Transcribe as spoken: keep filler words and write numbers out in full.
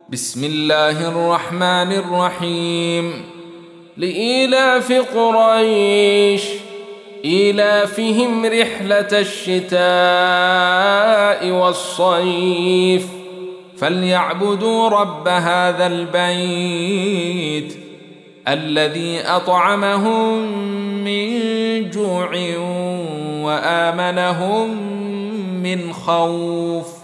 بسم الله الرحمن الرحيم. لإيلاف قريش إيلافهم رحلة الشتاء والصيف فليعبدوا رب هذا البيت الذي أطعمهم من جوع وآمنهم من خوف.